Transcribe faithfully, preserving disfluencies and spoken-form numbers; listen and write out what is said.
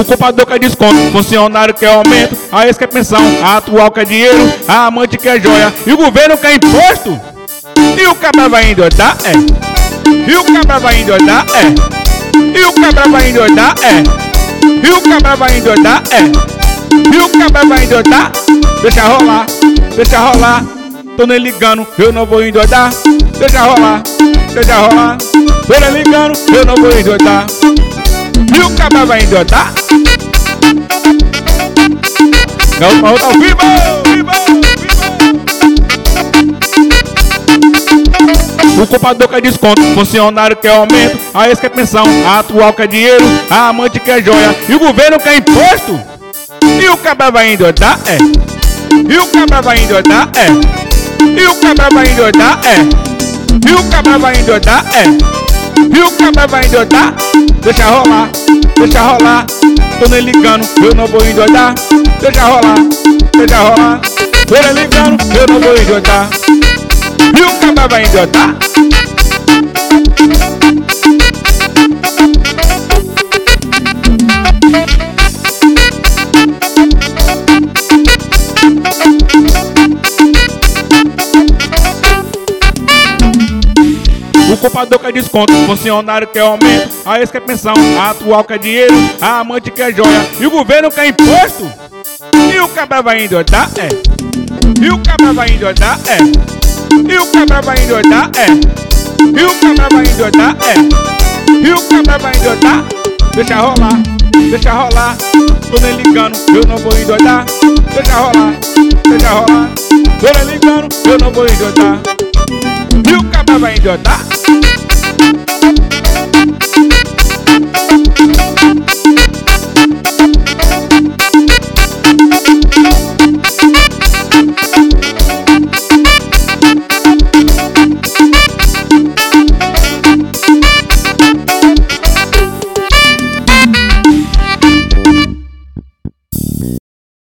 O culpador quer desconto, funcionário quer aumento, a ex quer pensão, a atual quer dinheiro, a amante quer joia e o governo quer imposto. E o cabra vai endoidar, é. E o cabra vai endoidar, é. E o cabra vai endoidar, é. E o cabra vai endoidar, é. E o cabra vai endoidar. Deixa rolar, deixa rolar. Tô nem ligando, eu não vou endoidar. Deixa rolar, deixa rolar. Tô nem ligando, eu não vou endoidar. E o cabra vai endoidar. Não, não, não, viva, viva, viva. O culpador quer desconto, funcionário quer aumento, a ex quer pensão, a atual quer dinheiro, a amante quer joia e o governo quer imposto. E o cabra vai endoidar, é. E o cabra vai endoidar, é. E o cabra vai endoidar, é. E o cabra vai endoidar, é. E o cabra vai endoidar. Deixa rolar, deixa rolar. Tô nem ligando, eu não vou endoidar. Deixa rolar, deixa rolar. Tô nem ligando, eu não vou endoidar. E o cabra vai endoidar. O culpador quer desconto, funcionário quer aumento, a ex quer pensão, a atual quer dinheiro, a amante quer joia e o governo quer imposto. E o cabra vai endoidar, é. E o cabra vai endoidar, é. E o cabra vai endoidar, é. E o cabra vai endoidar, é. E o cabra vai endoidar. Deixa rolar, deixa rolar. Tô nem ligando, eu não vou endoidar. Deixa rolar, deixa rolar. Tô nem ligando, eu não vou endoidar. E o cabra vai endoidar.